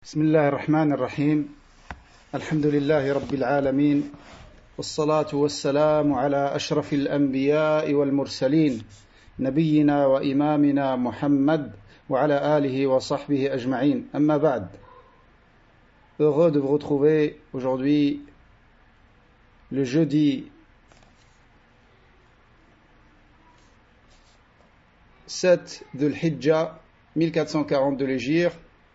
بسم الله الرحمن الرحيم الحمد لله رب العالمين والصلاة والسلام على أشرف الأنبياء والمرسلين نبينا وإمامنا محمد وعلى آله وصحبه أجمعين أما بعد. Heureux de vous retrouver aujourd'hui le jeudi 7 Dhul Hijjah 1440 de l'Hégire,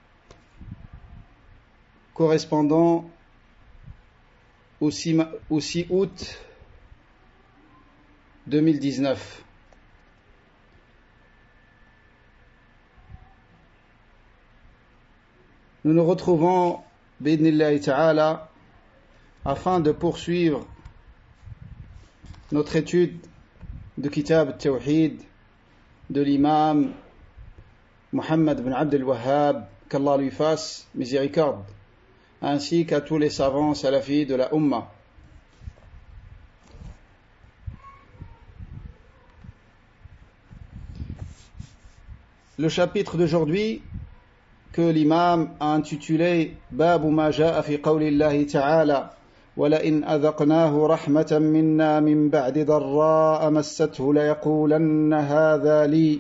correspondant au 6 août 2019. Nous nous retrouvons bi'idhnillahi ta'ala afin de poursuivre notre étude de Kitab al-Tawhid de l'imam Muhammad ibn Abd al-Wahhab, qu'Allah lui fasse miséricorde, ainsi qu'à tous les savants salafis de la Ummah. Le chapitre d'aujourd'hui, que l'imam a intitulé Babu ma ja'a fi qawli Allahi ta'ala wa la in adhaqnahu rahmatan minna min ba'di dharra'a massathu la yaqulanna hadha li.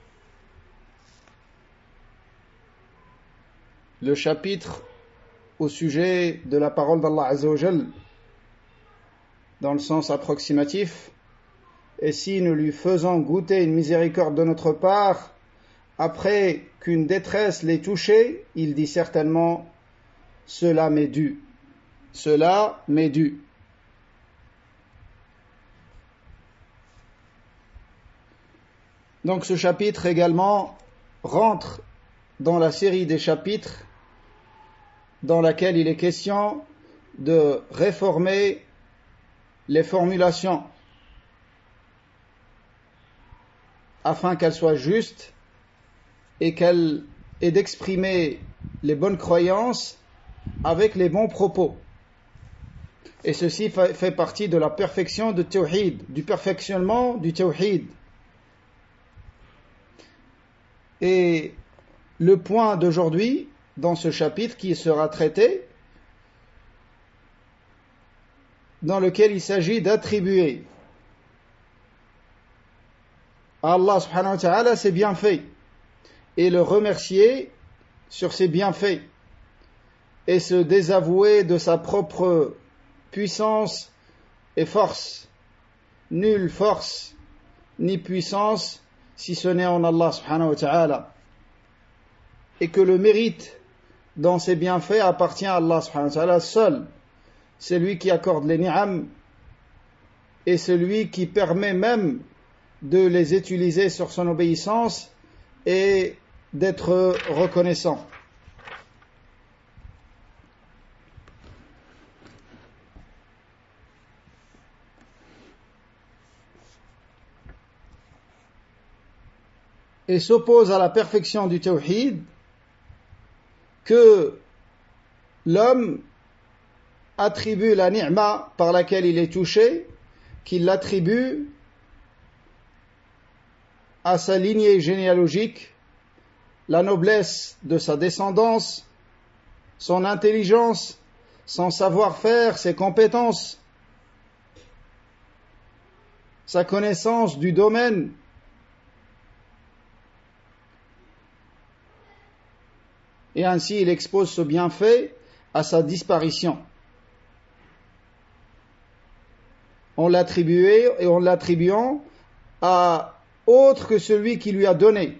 Le chapitre au sujet de la parole d'Allah Azza wa Jal dans le sens approximatif, et si nous lui faisons goûter une miséricorde de notre part après qu'une détresse l'ait touché, il dit certainement cela m'est dû, cela m'est dû. Donc ce chapitre également rentre dans la série des chapitres dans laquelle il est question de réformer les formulations afin qu'elles soient justes et d'exprimer les bonnes croyances avec les bons propos. Et ceci fait partie de la perfection du Tawhid, du perfectionnement du Tawhid. Et le point d'aujourd'hui, dans ce chapitre qui sera traité, dans lequel il s'agit d'attribuer à Allah subhanahu wa ta'ala ses bienfaits et le remercier sur ses bienfaits et se désavouer de sa propre puissance et force. Nulle force ni puissance si ce n'est en Allah subhanahu wa ta'ala, et que le mérite dans ses bienfaits appartient à Allah subhanahu wa ta'ala seul. C'est lui qui accorde les ni'am et c'est lui qui permet même de les utiliser sur son obéissance et d'être reconnaissant. Et s'oppose à la perfection du tawhid que l'homme attribue la ni'ma par laquelle il est touché, qu'il l'attribue à sa lignée généalogique, la noblesse de sa descendance, son intelligence, son savoir-faire, ses compétences, sa connaissance du domaine, et ainsi il expose ce bienfait à sa disparition. En l'attribuant à autre que celui qui lui a donné.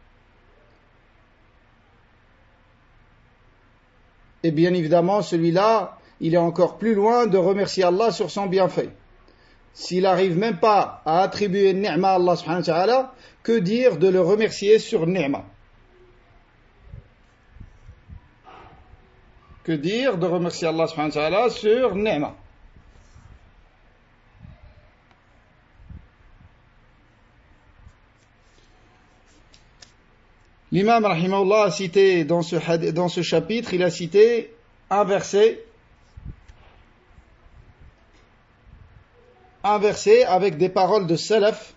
Et bien évidemment, celui-là, il est encore plus loin de remercier Allah sur son bienfait. S'il n'arrive même pas à attribuer ni'ma à Allah subhanahu wa ta'ala, que dire de le remercier sur ni'ma? Que dire de remercier Allah subhanahu wa ta'ala sur ni'ma? L'imam rahimahullah a cité dans ce chapitre, il a cité un verset avec des paroles de salaf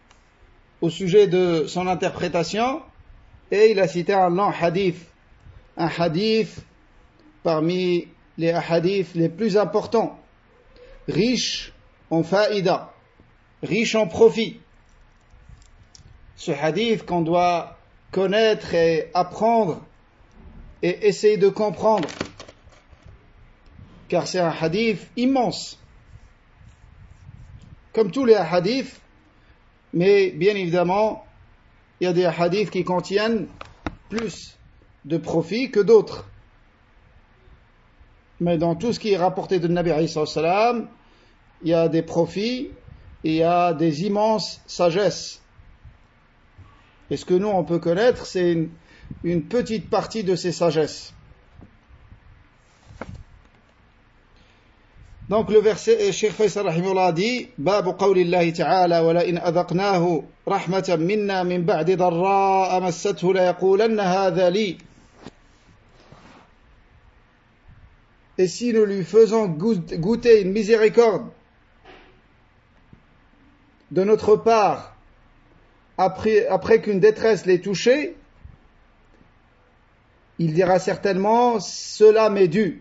au sujet de son interprétation, et il a cité un long hadith un hadith parmi les hadiths les plus importants, riche en faïda, riche en profit. Ce hadith qu'on doit connaître et apprendre et essayer de comprendre, car c'est un hadith immense, comme tous les hadiths, mais bien évidemment, il y a des hadiths qui contiennent plus de profit que d'autres. Mais dans tout ce qui est rapporté de Nabi alayhi salam, il y a des profits et il y a des immenses sagesses. Et ce que nous on peut connaître, c'est une petite partie de ces sagesses. Donc le verset, Cheikh Faisal rahimahullah dit, Babu qawlillahi ta'ala, wa la in adhaqnahu rahmatan minna min ba'di darra'a massathu la yaqulanna hadha li. Et si nous lui faisons goûter une miséricorde de notre part, après qu'une détresse l'ait touché, il dira certainement, cela m'est dû.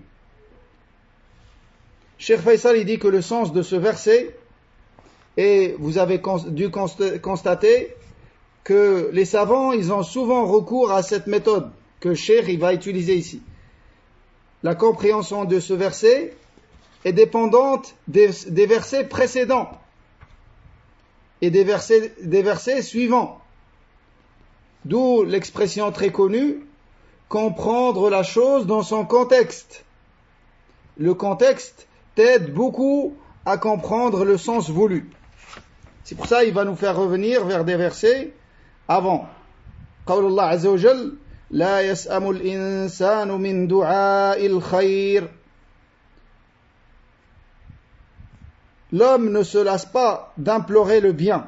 Cheikh Faisal, il dit que le sens de ce verset, et vous avez dû constater que les savants, ils ont souvent recours à cette méthode que Cheikh il va utiliser ici. La compréhension de ce verset est dépendante des versets précédents et des versets suivants. D'où l'expression très connue, comprendre la chose dans son contexte. Le contexte t'aide beaucoup à comprendre le sens voulu. C'est pour ça qu'il va nous faire revenir vers des versets avant. Qawlullah Azza wa Jal, La yas'amu al-insanu min du'a'il khayr. L'homme ne se lasse pas d'implorer le bien,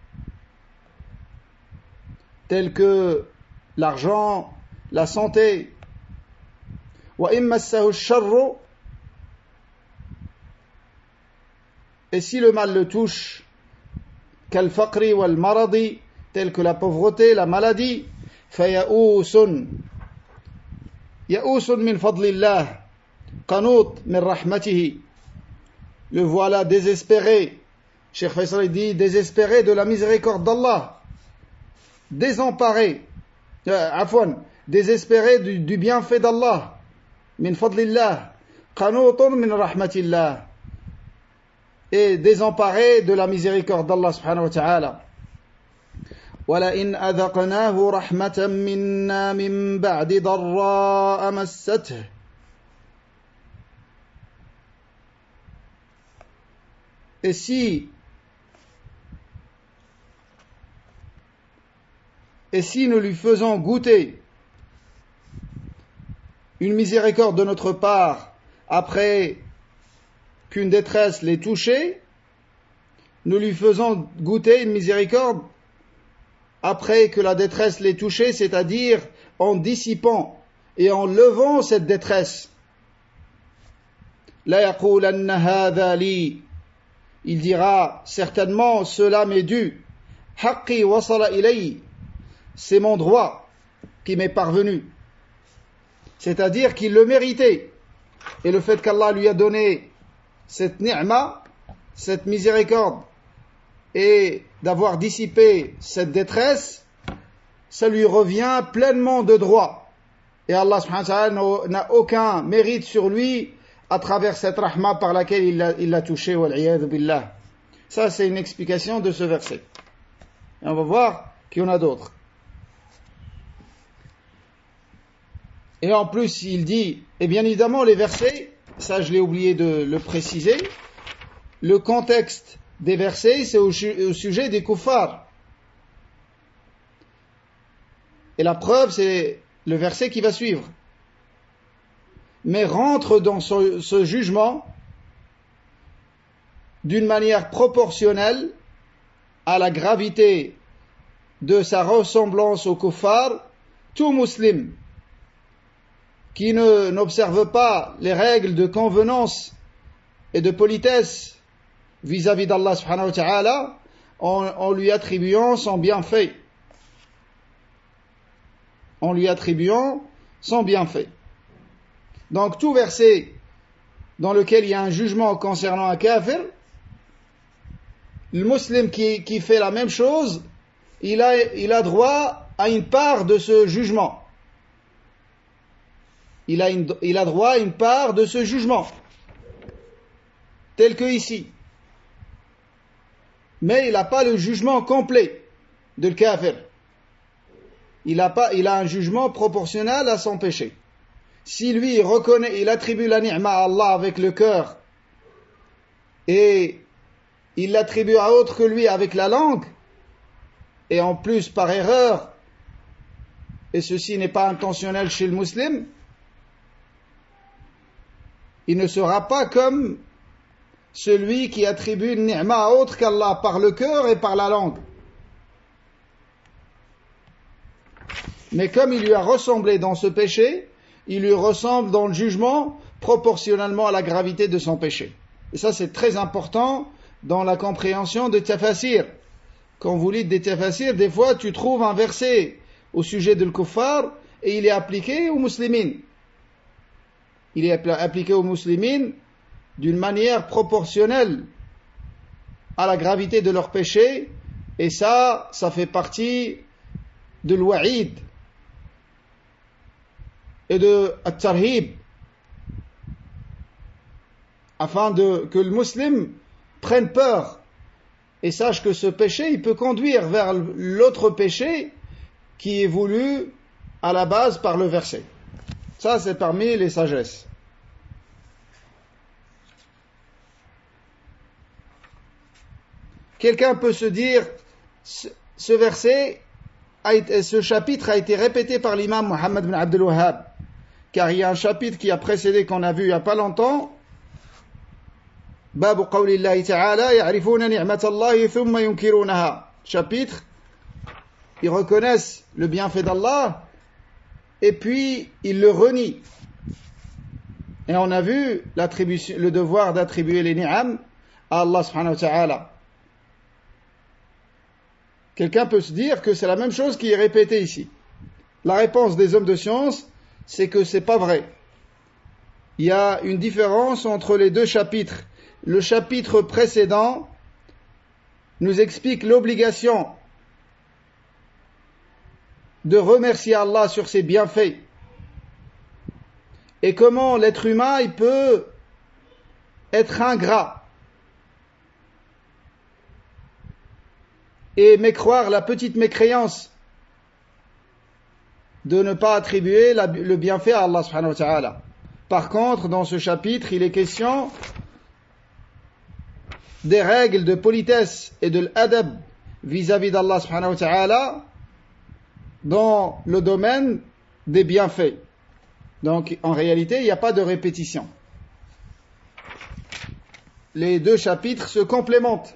tel que l'argent, la santé. Wa in massahu ash-sharru. Et si le mal le touche, kal faqri wal maradi, tel que la pauvreté, la maladie, faya'usun. Ya'usun min fadlillah, qanut min rahmatihi. Le voilà désespéré. Cheikh Faisal dit désespéré de la miséricorde d'Allah. Désemparé. Désespéré du bienfait d'Allah. Min fadlillah. Qanutun min rahmatillah. Et désemparé de la miséricorde d'Allah subhanahu wa ta'ala. وَلَئِنْ أَذَقْنَاهُ رَحْمَةً مِنَّا مِنْ بَعْدِ ضَرَّاءَ مَسَّتْهُ. Et si nous lui faisons goûter une miséricorde de notre part après qu'une détresse l'ait touché, nous lui faisons goûter une miséricorde après que la détresse l'ait touché, c'est-à-dire en dissipant et en levant cette détresse. La yaqulanna hadha li. Il dira certainement cela m'est dû. Haqqi wasala ilay. C'est mon droit qui m'est parvenu. C'est-à-dire qu'il le méritait. Et le fait qu'Allah lui a donné cette ni'ma, cette miséricorde, et d'avoir dissipé cette détresse, ça lui revient pleinement de droit. Et Allah subhanahu wa ta'ala n'a aucun mérite sur lui à travers cette rahma par laquelle il l'a touché. Wal'iyadhu billah. Ça, c'est une explication de ce verset. Et on va voir qu'il y en a d'autres. Et en plus, il dit, et bien évidemment, les versets, ça je l'ai oublié de le préciser, le contexte des versets, c'est au sujet des kuffars. Et la preuve, c'est le verset qui va suivre. Mais rentre dans ce jugement d'une manière proportionnelle à la gravité de sa ressemblance aux kuffars, tout musulman qui n'observe pas les règles de convenance et de politesse vis-à-vis d'Allah subhanahu wa ta'ala, en lui attribuant son bienfait, en lui attribuant son bienfait. Donc tout verset dans lequel il y a un jugement concernant un kafir, le musulman qui fait la même chose, il a droit à une part de ce jugement. Il a droit à une part de ce jugement, tel que ici. Mais il n'a pas le jugement complet de le kafir. Il a un jugement proportionnel à son péché. Si lui il attribue la ni'ma à Allah avec le cœur et il l'attribue à autre que lui avec la langue, et en plus par erreur, et ceci n'est pas intentionnel chez le musulman, il ne sera pas comme celui qui attribue une ni'ma à autre qu'Allah par le cœur et par la langue. Mais comme il lui a ressemblé dans ce péché, il lui ressemble dans le jugement proportionnellement à la gravité de son péché. Et ça, c'est très important dans la compréhension de tafasir. Quand vous lisez des tafasir, des fois, tu trouves un verset au sujet de l'kuffar et il est appliqué aux musulmans. Il est appliqué aux musulmans d'une manière proportionnelle à la gravité de leur péché, et ça fait partie de l'wa'id et de at-tarhib, afin que le musulman prenne peur et sache que ce péché, il peut conduire vers l'autre péché qui est voulu à la base par le verset. Ça, c'est parmi les sagesses. Quelqu'un peut se dire, ce verset, ce chapitre a été répété par l'imam Muhammad bin Abdul Wahhab, car il y a un chapitre qui a précédé qu'on a vu il n'y a pas longtemps, Babu qawlillahi ta'ala, ya'rifuna ni'matallahi thumma yunkirunaha. Chapitre, ils reconnaissent le bienfait d'Allah, et puis ils le renient. Et on a vu le devoir d'attribuer les ni'am à Allah subhanahu wa ta'ala. Quelqu'un peut se dire que c'est la même chose qui est répétée ici. La réponse des hommes de science, c'est que c'est pas vrai. Il y a une différence entre les deux chapitres. Le chapitre précédent nous explique l'obligation de remercier Allah sur ses bienfaits et comment l'être humain il peut être ingrat et mécroire la petite mécréance de ne pas attribuer le bienfait à Allah subhanahu wa ta'ala. Par contre, dans ce chapitre, il est question des règles de politesse et de l'adab vis-à-vis d'Allah subhanahu wa ta'ala dans le domaine des bienfaits. Donc, en réalité, il n'y a pas de répétition. Les deux chapitres se complémentent.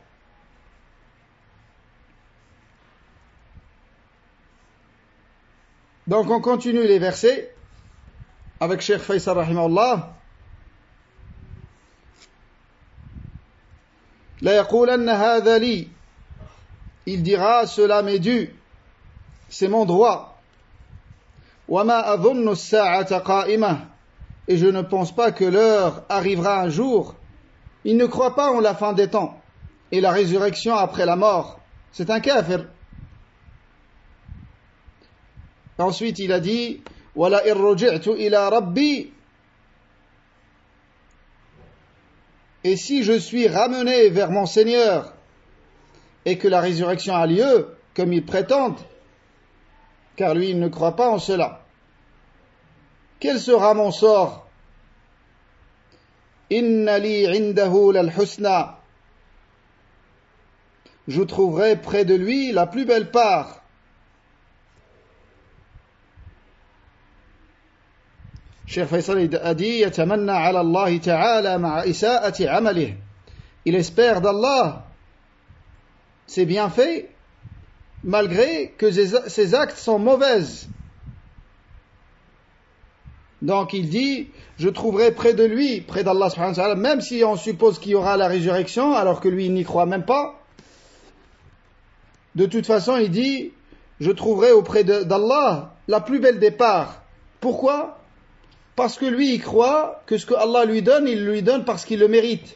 Donc on continue les versets avec Cheikh Faisal rahimahullah. La yaqulanna hadha li, il dira cela m'est dû, c'est mon droit. Wa ma adhunnu as-sa'ata qa'imah, et je ne pense pas que l'heure arrivera un jour. Il ne croit pas en la fin des temps et la résurrection après la mort. C'est un kafir. Ensuite, il a dit wala irruji'tu ila rabbi, et si je suis ramené vers mon Seigneur et que la résurrection a lieu comme ils prétendent, car lui il ne croit pas en cela, quel sera mon sort? Inna li indahu lal husna, je trouverai près de lui la plus belle part. Cheikh Faisal a dit yatamanna ala Allah ta'ala ma'a isa'ati 'amalih, il espère d'Allah ses bienfaits malgré que ses actes sont mauvaises. Donc il dit je trouverai près de lui, près d'Allah subhanahu wa ta'ala, même si on suppose qu'il y aura la résurrection alors que lui il n'y croit même pas, de toute façon il dit je trouverai auprès d'Allah la plus belle des parts, Pourquoi? Parce que lui, il croit que ce que Allah lui donne, il lui donne parce qu'il le mérite.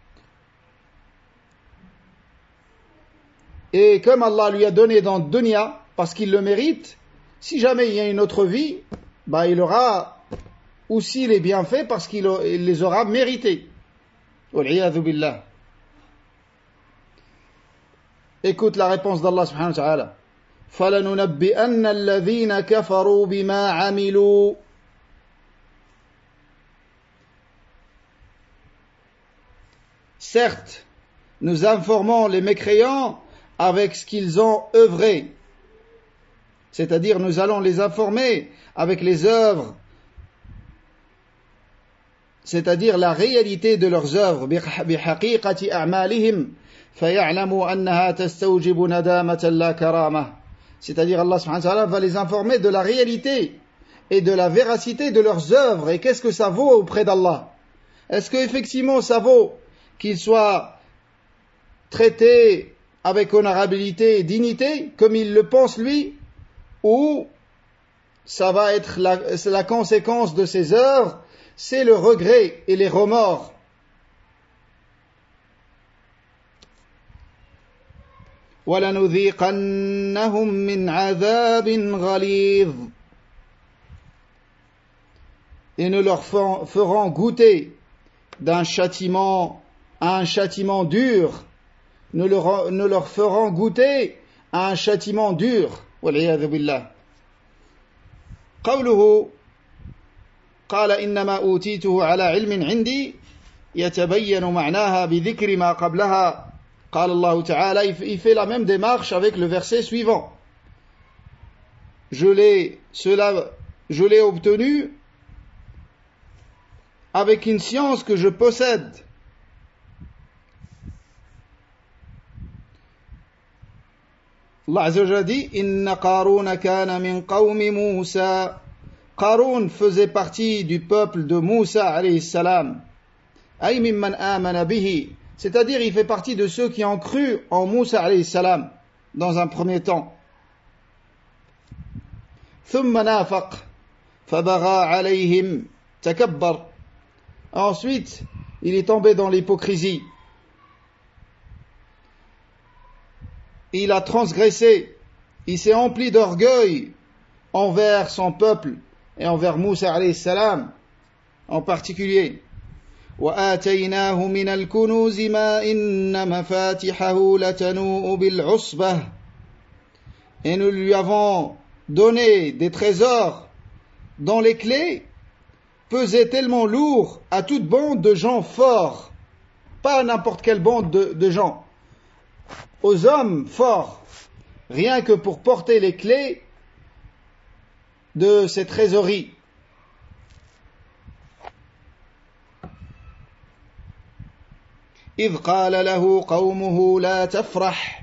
Et comme Allah lui a donné dans le dunya, parce qu'il le mérite, si jamais il y a une autre vie, il aura aussi les bienfaits parce qu'il les aura mérités. Wal'iyadhu billah. Écoute la réponse d'Allah subhanahu wa ta'ala. فَلَنُنَبِّئَنَّ الَّذِينَ كَفَرُوا بِمَا عَمِلُوا. Certes, nous informons les mécréants avec ce qu'ils ont œuvré. C'est-à-dire, nous allons les informer avec les œuvres, c'est-à-dire la réalité de leurs œuvres. بِحَقِيقَةِ أَعْمَالِهِمْ فَيَعْلَمُوا أَنَّهَا تَسْتَوْجِبُ نَدَامَةً لَا كَرَامَةً. C'est-à-dire, Allah subhanahu wa ta'ala va les informer de la réalité et de la véracité de leurs œuvres. Et qu'est-ce que ça vaut auprès d'Allah? Est-ce qu'effectivement ça vaut qu'ils soient traités avec honorabilité et dignité, comme il le pense lui, ou ça va être la conséquence de ces œuvres, c'est le regret et les remords. وَلَنُذِيقَنَّهُمْ مِنْ عَذَابٍ غَلِيظٍ. Et nous leur ferons goûter d'un châtiment à un châtiment dur. Nous leur ferons goûter à un châtiment dur. وَالْعِيَاذُ بِاللَّهِ. قوله قال إنما أوتيته على علم عندي يتبين معناها بذكر ما قبلها. قال الله تعالى, il fait la même démarche avec le verset suivant. Je l'ai obtenu avec une science que je possède. Allah Azza wa Jalla dit Inna Qaruna kana min qawmi Musa. Qarun faisait partie du peuple de Moussa alayhi salam. Ay mimman amana bihi. C'est-à-dire, il fait partie de ceux qui ont cru en Moussa alayhi salam dans un premier temps. Thumma nafaq fabagha alayhim takabbar. Ensuite, il est tombé dans l'hypocrisie. Il a transgressé, il s'est empli d'orgueil envers son peuple et envers Moussa alayhi salam en particulier. وآتيناه من الكنوز ما إن مفاتحه لتنوء بالعصبة. Et nous lui avons donné des trésors dont les clés pesaient tellement lourd à toute bande de gens forts, pas à n'importe quelle bande de gens, aux hommes forts, rien que pour porter les clés de ces trésoreries. إذ قال له قومه لا تفرح.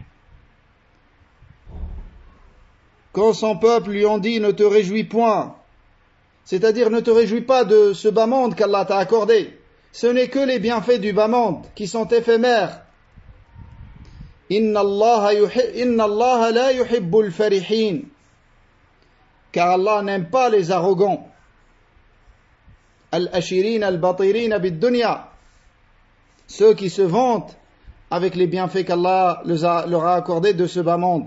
Quand son peuple lui ont dit ne te réjouis point, c'est-à-dire ne te réjouis pas de ce bas monde qu'Allah t'a accordé, ce n'est que les bienfaits du bas monde qui sont éphémères. Inna Allah la yuhibbul farihin. Car Allah n'aime pas les arrogants. Al-ashirin al-batirin bid-dunya. Ceux qui se vantent avec les bienfaits qu'Allah leur a accordés de ce bas monde.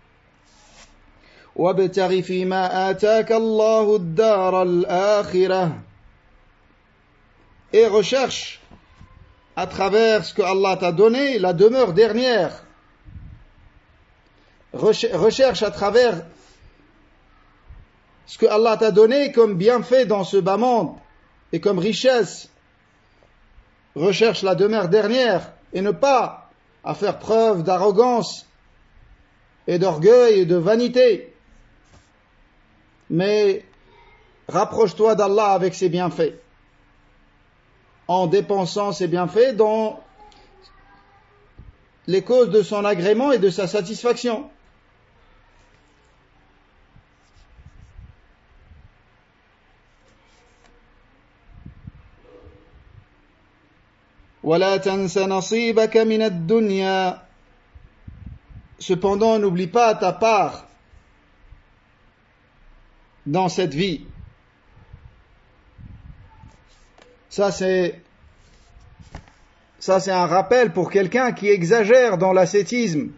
وَابْتَغِ فِي مَا آتَاكَ اللَّهُ الدَّارَ الْآخِرَةَ. Et recherche à travers ce que Allah t'a donné la demeure dernière. Recherche à travers ce que Allah t'a donné comme bienfait dans ce bas monde et comme richesse. Recherche la demeure dernière et ne pas à faire preuve d'arrogance et d'orgueil et de vanité. Mais rapproche-toi d'Allah avec ses bienfaits, en dépensant ses bienfaits dans les causes de son agrément et de sa satisfaction. وَلَا تَنْسَ نَصِيبَكَ مِنَ الدُّنْيَا. Cependant, n'oublie pas ta part dans cette vie. Ça c'est un rappel pour quelqu'un qui exagère dans l'ascétisme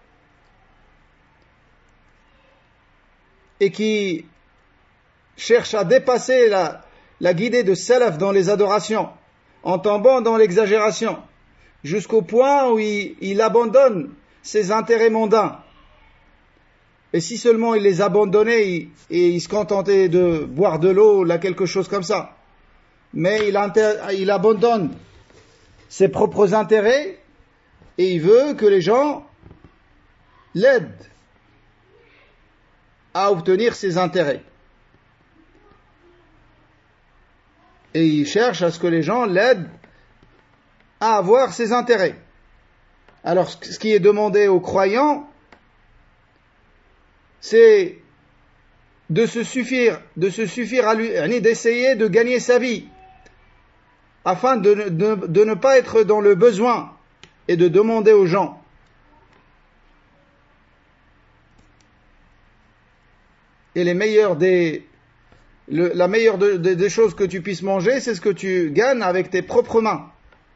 et qui cherche à dépasser la guidée de salaf dans les adorations, en tombant dans l'exagération, jusqu'au point où il abandonne ses intérêts mondains. Et si seulement il les abandonnait et il se contentait de boire de l'eau, là, quelque chose comme ça. Mais il abandonne ses propres intérêts et il veut que les gens l'aident à obtenir ses intérêts. Et il cherche à ce que les gens l'aident à avoir ses intérêts. Alors, ce qui est demandé aux croyants, c'est de se suffire à lui, d'essayer de gagner sa vie, afin de ne pas être dans le besoin et de demander aux gens. Et la meilleure des choses que tu puisses manger, c'est ce que tu gagnes avec tes propres mains.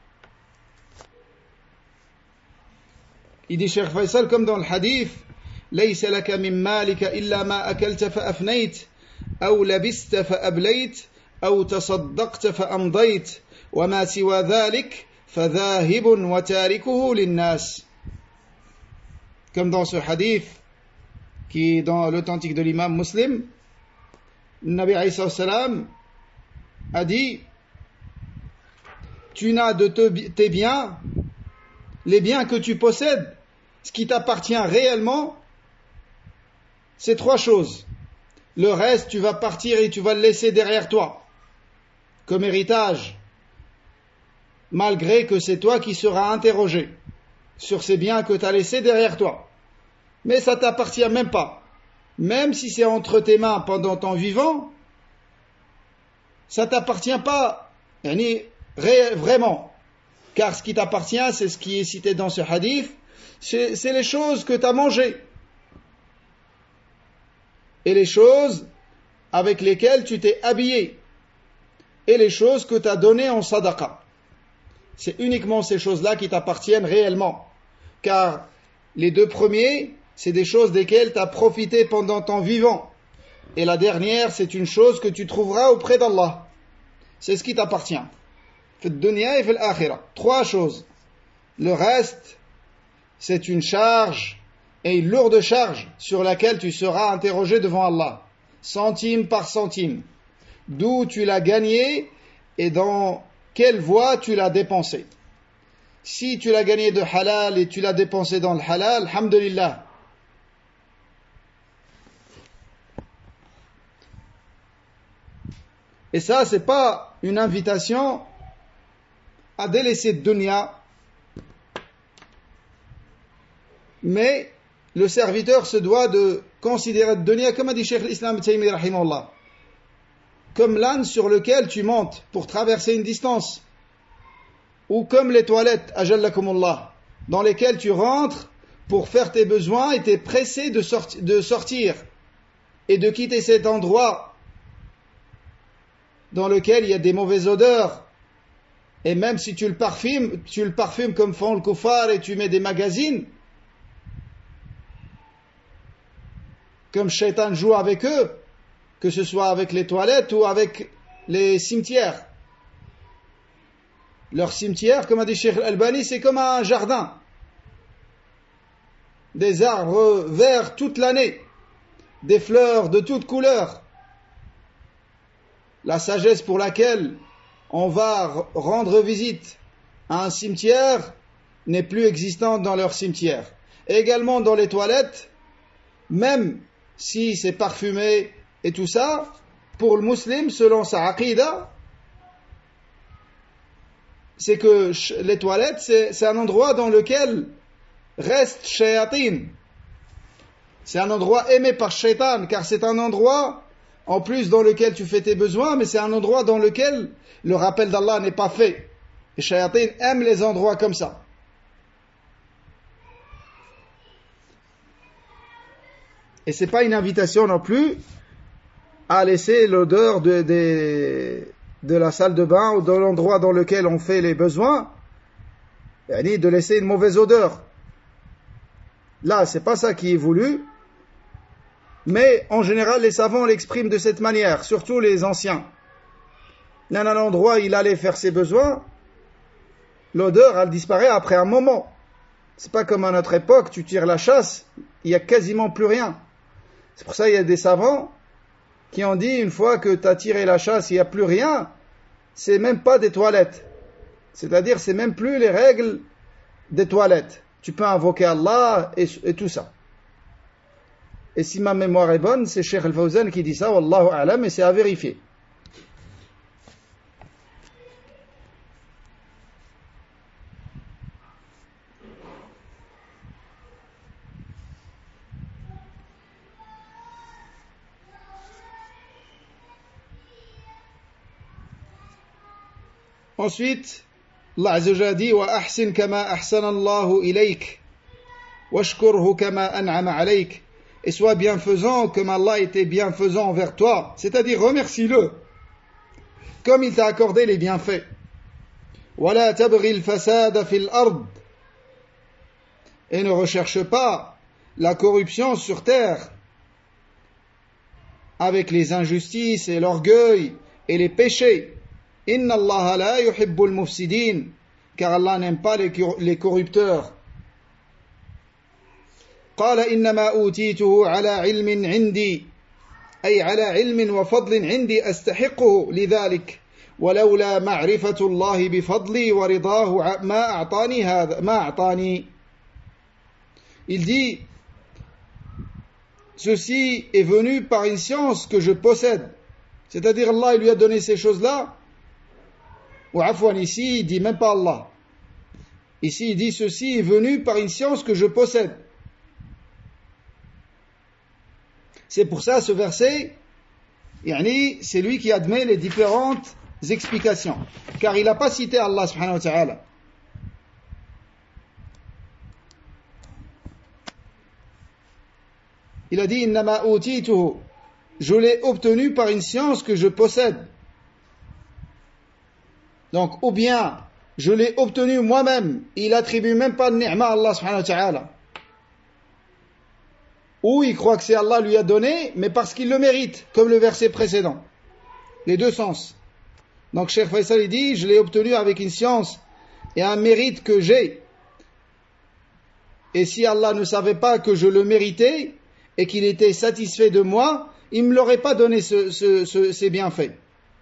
Il dit Cheikh Faisal, comme dans le hadith, ليس لك من مالك إلا ما أكلت فأفنيت أو لبست فأبليت أو تصدقت فأمضيت وما سوى ذلك فذاهب وتاركه للناس. Comme dans ce hadith qui est dans l'authentique de l'imam Muslim, le Nabi alayhi salam a dit: tu n'as de tes biens, les biens que tu possèdes, ce qui t'appartient réellement, c'est 3 choses. Le reste, tu vas partir et tu vas le laisser derrière toi, comme héritage, malgré que c'est toi qui seras interrogé sur ces biens que tu as laissés derrière toi. Mais ça t'appartient même pas. Même si c'est entre tes mains pendant ton vivant, ça t'appartient pas, vraiment. Car ce qui t'appartient, c'est ce qui est cité dans ce hadith, c'est les choses que tu as mangées. Et les choses avec lesquelles tu t'es habillé. Et les choses que tu as données en sadaqa. C'est uniquement ces choses-là qui t'appartiennent réellement. Car les 2 premiers, c'est des choses desquelles tu as profité pendant ton vivant. Et la dernière, c'est une chose que tu trouveras auprès d'Allah. C'est ce qui t'appartient. Fi dunya et fi l'akhira. 3 choses. Le reste, c'est une charge, et une lourde charge sur laquelle tu seras interrogé devant Allah, centime par centime, d'où tu l'as gagné et dans quelle voie tu l'as dépensé. Si tu l'as gagné de halal et tu l'as dépensé dans le halal, alhamdulillah. Et ça, c'est pas une invitation à délaisser de dunya, mais le serviteur se doit de considérer de dunya, comme a dit Cheikh l'Islam Ibn Taymiyyah rahimahullah, comme l'âne sur lequel tu montes pour traverser une distance, ou comme les toilettes, ajallakumullah, dans lesquelles tu rentres pour faire tes besoins et t'es pressé de sortir et de quitter cet endroit dans lequel il y a des mauvaises odeurs. Et même si tu le parfumes comme font le kuffar et tu mets des magazines, comme Shaitan joue avec eux, que ce soit avec les toilettes ou avec les cimetières. Leur cimetière, comme a dit Cheikh Al-Albani, c'est comme un jardin. Des arbres verts toute l'année, des fleurs de toutes couleurs. La sagesse pour laquelle on va rendre visite à un cimetière n'est plus existante dans leur cimetière. Et également dans les toilettes, même si c'est parfumé et tout ça, pour le musulman, selon sa aqida, c'est que les toilettes, c'est un endroit dans lequel reste shayatin. C'est un endroit aimé par shaitan, car c'est un endroit, en plus, dans lequel tu fais tes besoins, mais c'est un endroit dans lequel le rappel d'Allah n'est pas fait. Et shayatin aime les endroits comme ça. Et c'est pas une invitation non plus à laisser l'odeur des de la salle de bain ou de l'endroit dans lequel on fait les besoins, de laisser une mauvaise odeur. Là, c'est pas ça qui est voulu, mais en général, les savants l'expriment de cette manière, surtout les anciens. Là, à l'endroit où il allait faire ses besoins, l'odeur, elle disparaît après un moment. C'est pas comme à notre époque, tu tires la chasse, il y a quasiment plus rien. C'est pour ça qu'il y a des savants qui ont dit, une fois que tu as tiré la chasse, il n'y a plus rien, c'est même pas des toilettes. C'est-à-dire, c'est même plus les règles des toilettes. Tu peux invoquer Allah et tout ça. Et si ma mémoire est bonne, c'est Cheikh Al-Fawzan qui dit ça, Wallahu a'lam, et c'est à vérifier. Ensuite, Allah Azza wa Jalla dit wa ahsin kama ahsana Allahu ilayk washkurhu kama an'ama alayk, et sois bienfaisant comme Allah était bienfaisant envers toi, c'est-à-dire remercie-le comme il t'a accordé les bienfaits. Wala tabghi al-fasada fil ard, et ne recherche pas la corruption sur terre avec les injustices et l'orgueil et les péchés. Inna Allah la yuhibbul mufsidin, car Allah n'aime pas les corrupteurs. قال إنما أوتيته على علم عندي أي على علم وفضل عندي أستحقه لذلك ولولا معرفة الله بفضلي ورضاه ما أعطاني هذا ما أعطاني. Il dit, ceci est venu par une science que je possède, c'est-à-dire Allah il lui a donné ces choses-là. Ou afwan, ici il dit même pas Allah, ici il dit ceci est venu par une science que je possède. C'est pour ça ce verset, c'est lui qui admet les différentes explications, car il n'a pas cité Allah subhanahu wa ta'ala. Il a dit innama utituhu, je l'ai obtenu par une science que je possède. Donc, ou bien, je l'ai obtenu moi-même, il attribue même pas de ni'ma à Allah subhanahu wa ta'ala. Ou il croit que c'est Allah lui a donné, mais parce qu'il le mérite, comme le verset précédent. Les deux sens. Donc, Cheikh Faisal il dit, je l'ai obtenu avec une science et un mérite que j'ai. Et si Allah ne savait pas que je le méritais, et qu'il était satisfait de moi, il ne me l'aurait pas donné ces bienfaits.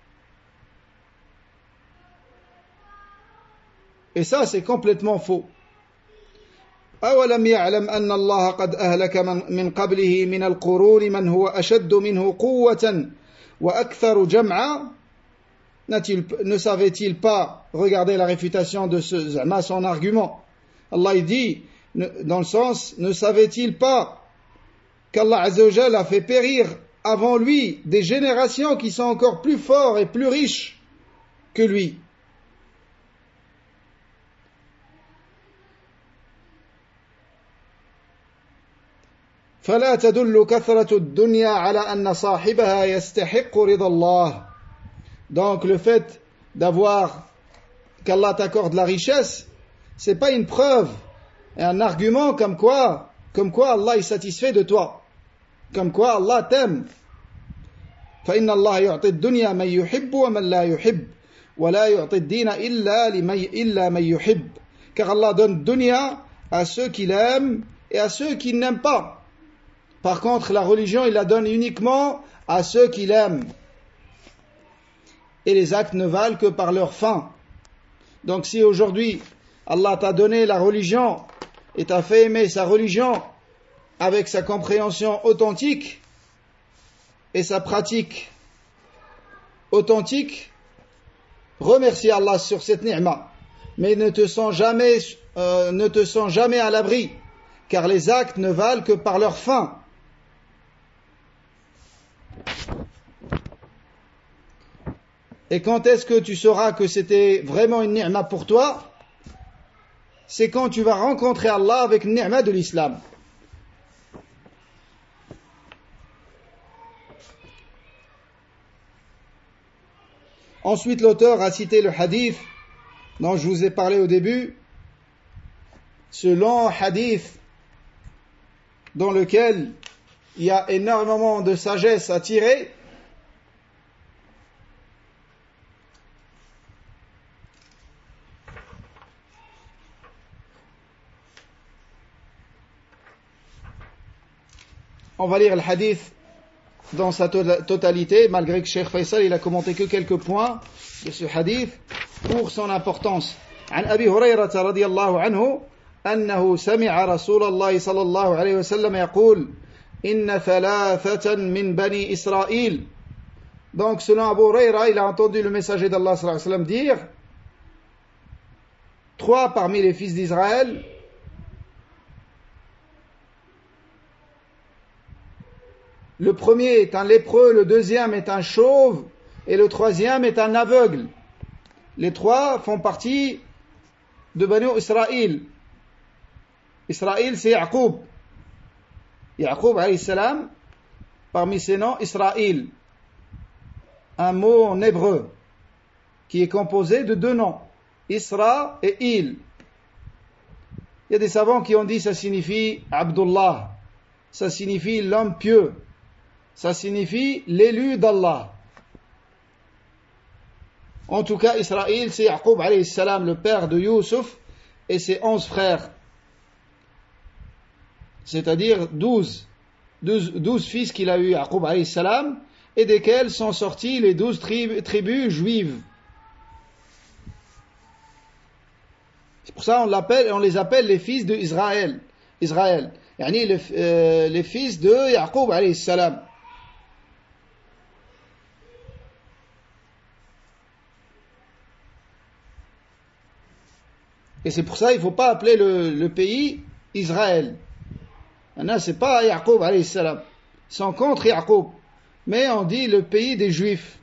Et ça, c'est complètement faux. أولم يعلم أن الله قد أهلك من قبله من القرون من هو أشد منه قوة وأكثر جمعا. Ne savait-il pas, regardez la réfutation de son argument. Allah il dit, dans le sens, ne savait-il pas qu'Allah Azza wa Jalla a fait périr avant lui des générations qui sont encore plus forts et plus riches que lui. فلا تدل كثرة الدنيا على أن صاحبها يستحق رضا الله. Donc le fait d'avoir qu'Allah t'accorde la richesse, c'est pas une preuve et un argument comme quoi Allah est satisfait de toi, comme quoi Allah t'aime. فإن الله يعطي الدنيا من يحب ومن لا يحب ولا يعطي الدين إلا من يحب. Car Allah donne dunya à ceux qui l'aiment et à ceux qui n'aiment pas. Par contre, la religion, il la donne uniquement à ceux qui l'aiment. Et les actes ne valent que par leur fin. Donc si aujourd'hui, Allah t'a donné la religion et t'a fait aimer sa religion avec sa compréhension authentique et sa pratique authentique, remercie Allah sur cette ni'ma. Mais ne te sens jamais à l'abri, car les actes ne valent que par leur fin. Et quand est-ce que tu sauras que c'était vraiment une ni'ma pour toi? C'est quand tu vas rencontrer Allah avec une ni'ma de l'islam. Ensuite, l'auteur a cité le hadith dont je vous ai parlé au début, ce long hadith dans lequel il y a énormément de sagesse à tirer. On va lire le hadith dans sa totalité, malgré que Cheikh Faisal il a commenté que quelques points de ce hadith pour son importance. عن أبي هريرة رضي الله عنه أنه سمع رسول الله صلى الله عليه وسلم يقول إن ثلاثة من بني إسرائيل. Donc selon Abu Huraira, il a entendu le messager d'Allah sallallahu alayhi wa sallam dire, trois parmi les fils d'Israël le premier est un lépreux, le deuxième est un chauve et le troisième est un aveugle. Les trois font partie de Banu Israël. Israël, c'est Yaqub. Yaqub alayhi salam, parmi ses noms, Israël. Un mot en hébreu qui est composé de deux noms, Isra et Il. Il y a des savants qui ont dit ça signifie Abdullah, ça signifie l'homme pieux, ça signifie l'élu d'Allah. En tout cas, Israël, c'est Yaqub alayhi salam, le père de Youssouf et ses 11 frères. C'est-à-dire 12 fils qu'il a eu, Yaqub alayhi salam, et desquels sont sortis les 12 tribus juives. C'est pour ça on les appelle les fils d'Israël. Israël. Yani les fils de Yaqub alayhi salam. Et c'est pour ça qu'il ne faut pas appeler le pays Israël. Non, c'est pas Yaqub alayhi salam. Ils sont contre Yaqub. Mais on dit le pays des Juifs.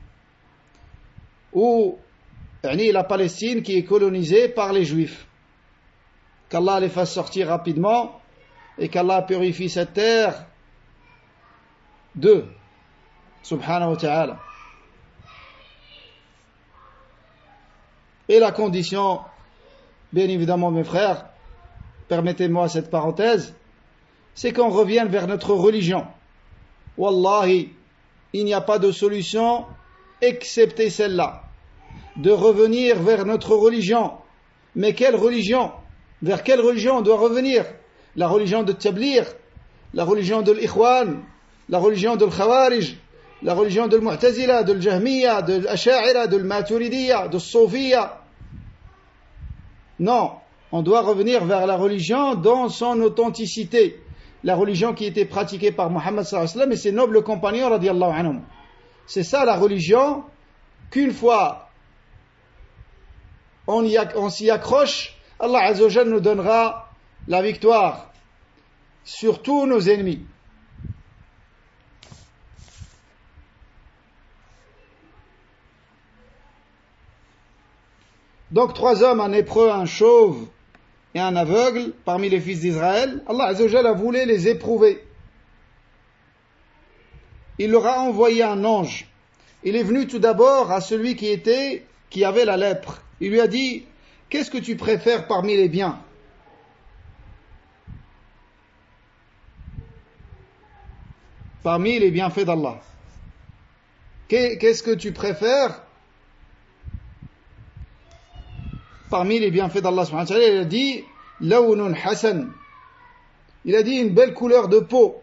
Ou la Palestine qui est colonisée par les Juifs. Qu'Allah les fasse sortir rapidement et qu'Allah purifie cette terre d'eux. Subhanahu wa ta'ala. Et la condition, bien évidemment mes frères, permettez-moi cette parenthèse, c'est qu'on revienne vers notre religion. Wallahi, il n'y a pas de solution excepté celle-là. De revenir vers notre religion. Mais quelle religion? Vers quelle religion on doit revenir? La religion de Tabligh, la religion de l'Ikhwan, la religion de l'Khawarij, la religion de l'Mu'tazila, de l'Jahmiya, de l'Asha'ira, de l'Maturidiyya, de l'Sofiya. Non, on doit revenir vers la religion dans son authenticité. La religion qui était pratiquée par Muhammad sallallahu alayhi wa sallam et ses nobles compagnons radiyallahu anhum. C'est ça la religion qu'une fois on s'y accroche, Allah azza wa jalla nous donnera la victoire sur tous nos ennemis. Donc 3 hommes, un lépreux, un chauve et un aveugle, parmi les fils d'Israël, Allah azza wa jalla voulait les éprouver. Il leur a envoyé un ange. Il est venu tout d'abord à celui qui avait la lèpre. Il lui a dit, qu'est-ce que tu préfères parmi les biens? Parmi les bienfaits d'Allah. Qu'est-ce que tu préfères parmi les bienfaits d'Allah subhanahu wa ta'ala? Il a dit, lawnun hasan. Il a dit une belle couleur de peau.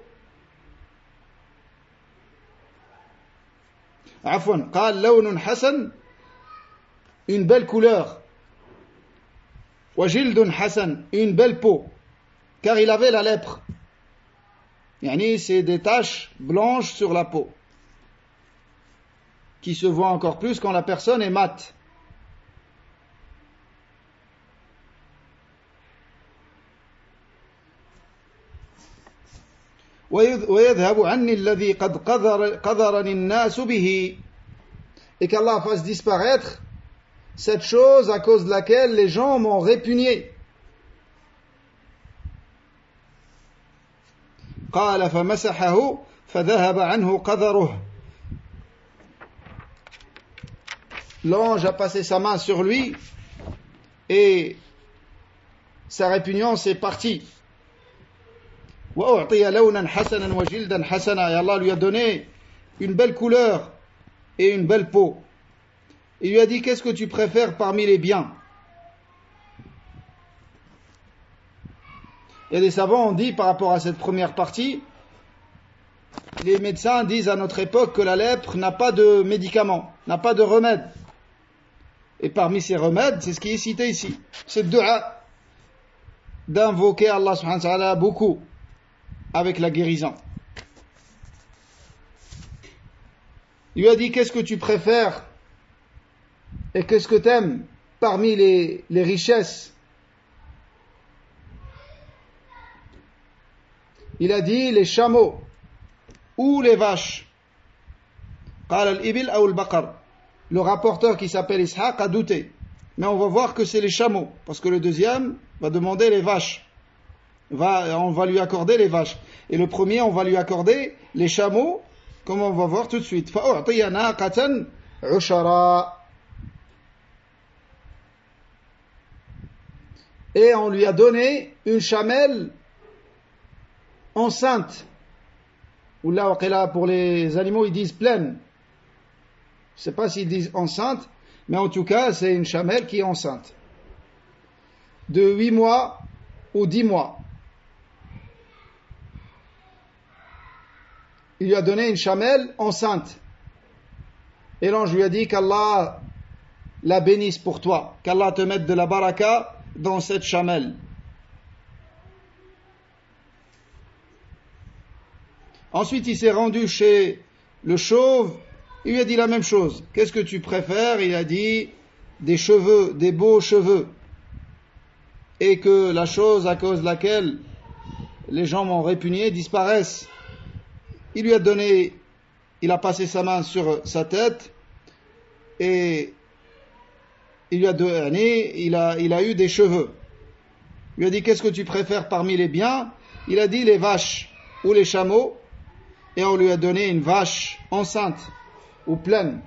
Afwan, qal lawnun hasan, une belle couleur. Wa jildun hasan, une belle peau. Car il avait la lèpre. Yani, c'est des taches blanches sur la peau. Qui se voient encore plus quand la personne est mate. ويذهب عني الذي قد قذرني الناس به. Et qu'Allah fasse disparaître cette chose à cause de laquelle les gens m'ont répugné. قال فمسحه فذهب عنه قذره. l'ange a passé sa main sur lui et sa répugnance est partie. Et Allah lui a donné une belle couleur et une belle peau. Il lui a dit, qu'est-ce que tu préfères parmi les biens? Il y a des savants ont dit par rapport à cette première partie, les médecins disent à notre époque que la lèpre n'a pas de médicament, n'a pas de remède. Et parmi ces remèdes, c'est ce qui est cité ici. C'est dua d'invoquer Allah subhanahu wa ta'ala beaucoup avec la guérison. Il lui a dit, qu'est-ce que tu préfères et qu'est-ce que tu aimes parmi les richesses? Il a dit les chameaux ou les vaches. Le rapporteur qui s'appelle Ishaq a douté. Mais on va voir que c'est les chameaux. Parce que le deuxième va demander les vaches. On va lui accorder les vaches. Et le premier, on va lui accorder les chameaux, comme on va voir tout de suite. Et on lui a donné une chamelle enceinte. Ou là, pour les animaux, ils disent pleine. Je ne sais pas s'ils disent enceinte, mais en tout cas, c'est une chamelle qui est enceinte. De 8 mois ou 10 mois. Il lui a donné une chamelle enceinte. Et l'ange lui a dit qu'Allah la bénisse pour toi, qu'Allah te mette de la baraka dans cette chamelle. Ensuite, il s'est rendu chez le chauve, il lui a dit la même chose. Qu'est-ce que tu préfères? Il a dit des cheveux, des beaux cheveux. Et que la chose à cause de laquelle les gens m'ont répugné disparaisse. Il lui a donné, il a passé sa main sur sa tête et il lui a donné, il a eu des cheveux. Il lui a dit, qu'est-ce que tu préfères parmi les biens? Il a dit les vaches ou les chameaux. Et on lui a donné une vache enceinte ou pleine.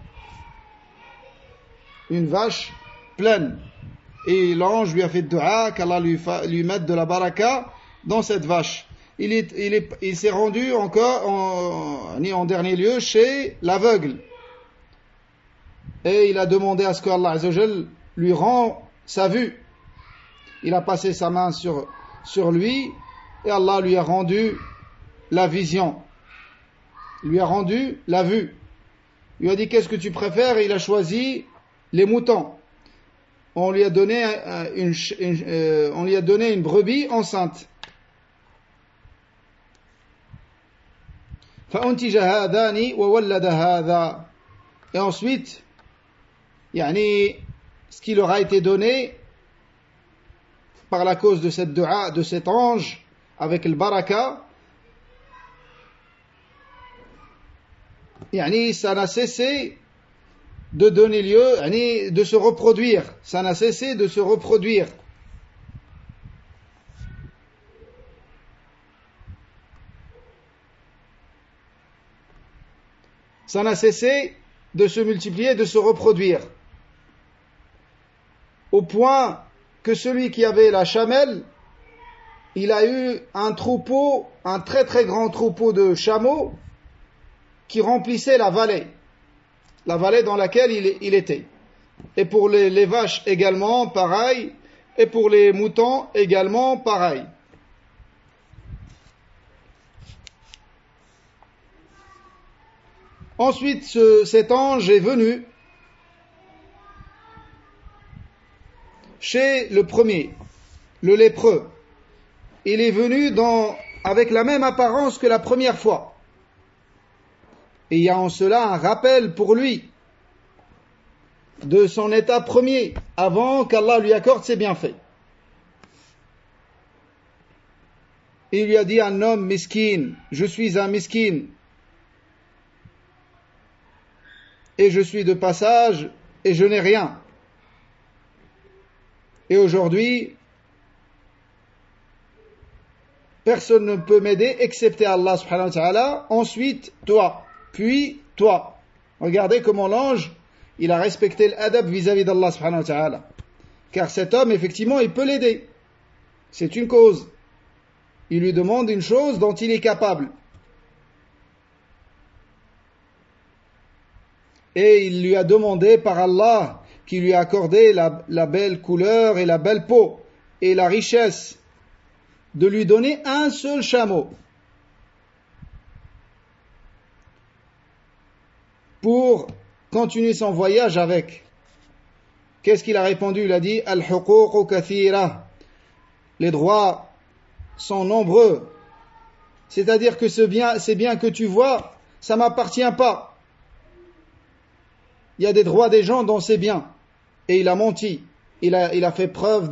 Une vache pleine. Et l'ange lui a fait dua qu'Allah lui mette de la baraka dans cette vache. Il s'est rendu encore en dernier lieu chez l'aveugle. Et il a demandé à ce qu'Allah Azza wa Jal lui rend sa vue. Il a passé sa main sur lui et Allah lui a rendu la vision. Il lui a rendu la vue. Il lui a dit, qu'est-ce que tu préfères? Et il a choisi les moutons. On lui a donné une brebis enceinte. Et ensuite, ce qui leur a été donné par la cause de cette dua, de cet ange, avec le baraka, ça n'a cessé de donner lieu, de se reproduire. Ça n'a cessé de se reproduire. Ça n'a cessé de se multiplier, de se reproduire. Au point que celui qui avait la chamelle, il a eu un troupeau, un très très grand troupeau de chameaux qui remplissait la vallée dans laquelle il était. Et pour les vaches également, pareil, et pour les moutons également, pareil. Ensuite, cet ange est venu chez le premier, le lépreux. Il est venu avec la même apparence que la première fois. Et il y a en cela un rappel pour lui de son état premier, avant qu'Allah lui accorde ses bienfaits. Il lui a dit, un homme miskin, je suis un miskin, et je suis de passage, et je n'ai rien. Et aujourd'hui, personne ne peut m'aider excepté Allah subhanahu wa ta'ala, ensuite toi, puis toi. Regardez comment l'ange il a respecté l'adab vis-à-vis d'Allah subhanahu wa ta'ala. Car cet homme, effectivement, il peut l'aider. C'est une cause. Il lui demande une chose dont il est capable. Et il lui a demandé par Allah qui lui a accordé la belle couleur et la belle peau et la richesse de lui donner un seul chameau pour continuer son voyage avec. Qu'est-ce qu'il a répondu? Il a dit Al-huquq kathira. Les droits sont nombreux. C'est-à-dire que ces biens que tu vois, ça m'appartient pas. Il y a des droits des gens dans ces biens. Et il a menti. Il a fait preuve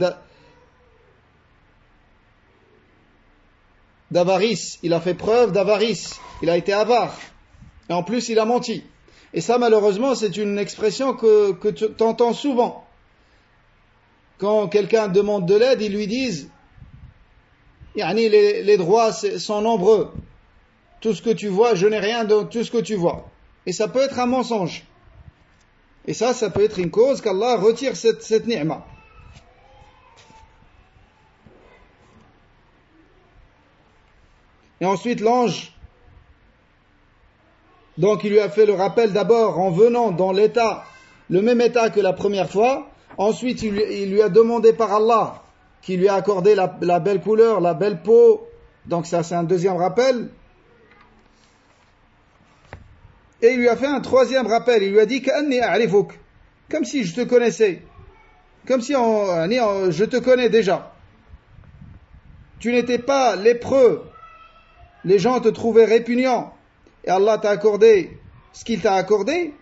d'avarice. Il a fait preuve d'avarice. Il a été avare. Et en plus, il a menti. Et ça, malheureusement, c'est une expression que tu entends souvent. Quand quelqu'un demande de l'aide, ils lui disent les droits sont nombreux. Tout ce que tu vois, je n'ai rien de tout ce que tu vois. Et ça peut être un mensonge. Et ça peut être une cause qu'Allah retire cette ni'ma. Et ensuite l'ange, donc il lui a fait le rappel d'abord en venant dans le même état que la première fois. Ensuite il lui a demandé par Allah qui lui a accordé la belle couleur, la belle peau. Donc ça c'est un deuxième rappel. Et il lui a fait un troisième rappel. Il lui a dit Ka'anni a'rifuk, comme si je te connaissais, comme si je te connais déjà. Tu n'étais pas lépreux, les gens te trouvaient répugnant, et Allah t'a accordé ce qu'il t'a accordé.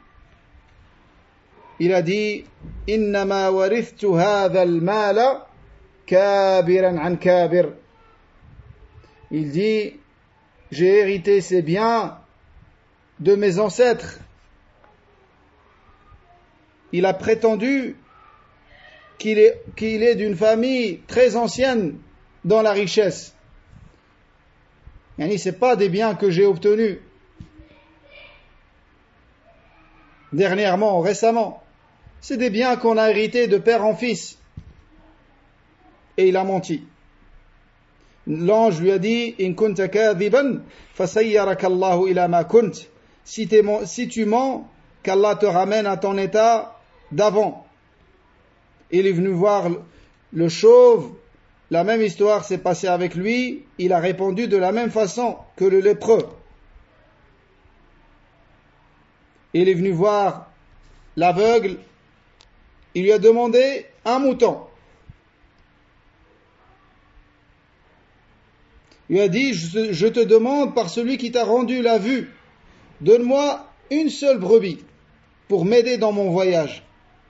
Il a dit Innama warithtu hadha al-mala kabiran an kabir. Il dit j'ai hérité ces biens de mes ancêtres. Il a prétendu qu'il est d'une famille très ancienne dans la richesse. Ce n'est pas des biens que j'ai obtenus dernièrement, récemment. C'est des biens qu'on a hérités de père en fils. Et il a menti. L'ange lui a dit In kunta kadhiban fasayyaraka Allahu ila ma kunt. Si tu mens, qu'Allah te ramène à ton état d'avant. Il est venu voir le chauve, la même histoire s'est passée avec lui, il a répondu de la même façon que le lépreux. Il est venu voir l'aveugle, il lui a demandé un mouton. Il lui a dit je te demande par celui qui t'a rendu la vue, donne-moi une seule brebis pour m'aider dans mon voyage.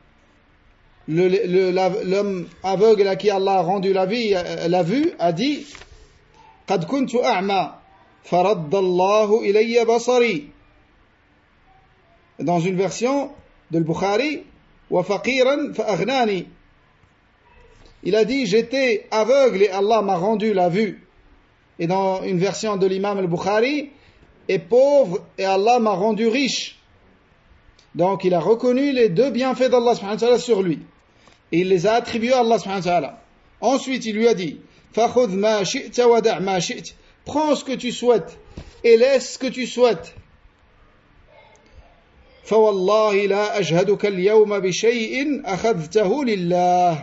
L'homme aveugle à qui Allah a rendu la vue a dit Qad kuntu a'ma faradda Allahu ilayya basari. Dans une version de Bukhari wa faqiran fa aghnani. Il a dit j'étais aveugle et Allah m'a rendu la vue. Et dans une version de l'imam al-Bukhari, et pauvre et Allah m'a rendu riche. Donc il a reconnu les deux bienfaits d'Allah subhanahu wa ta'ala sur lui. Et il les a attribués à Allah subhanahu wa ta'ala. Ensuite il lui a dit فَخُذْ مَا شِئْتَ وَدَعْ مَا شِئْتَ. Prends ce que tu souhaites et laisse ce que tu souhaites. فَوَاللَّهِ لَا أَجْهَدُكَ الْيَوْمَ بِشَيْءٍ أَخَذْتَهُ لِلَّهِ.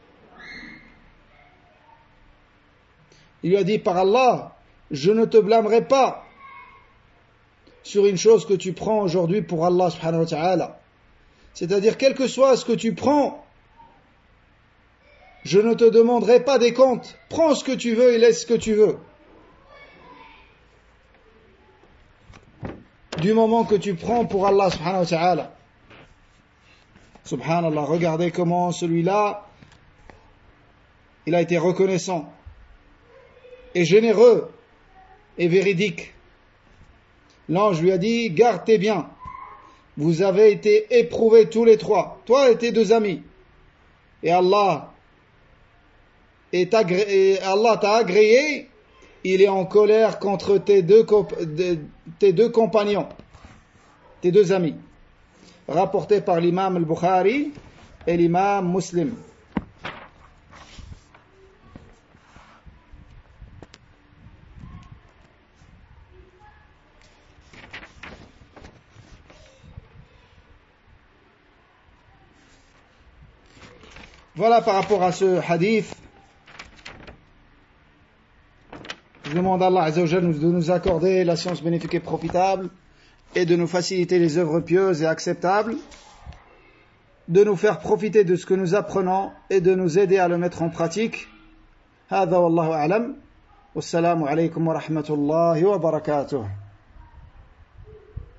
Il lui a dit par Allah, je ne te blâmerai pas sur une chose que tu prends aujourd'hui pour Allah subhanahu wa ta'ala. C'est-à-dire, quel que soit ce que tu prends, je ne te demanderai pas des comptes. Prends ce que tu veux et laisse ce que tu veux. Du moment que tu prends pour Allah subhanahu wa ta'ala. Subhanallah, regardez comment celui-là, il a été reconnaissant et généreux et véridique. L'ange lui a dit, garde tes biens. Vous avez été éprouvés tous les trois, toi et tes deux amis. Et Allah t'a agréé, il est en colère contre tes deux compagnons, tes deux amis. rapporté par l'imam al-Bukhari et l'imam Muslim. Voilà par rapport à ce hadith. Je demande à Allah Azza wa Jalla de nous accorder la science bénéfique et profitable et de nous faciliter les œuvres pieuses et acceptables, de nous faire profiter de ce que nous apprenons et de nous aider à le mettre en pratique. هذا والله أعلم والسلام عليكم ورحمة الله وبركاته.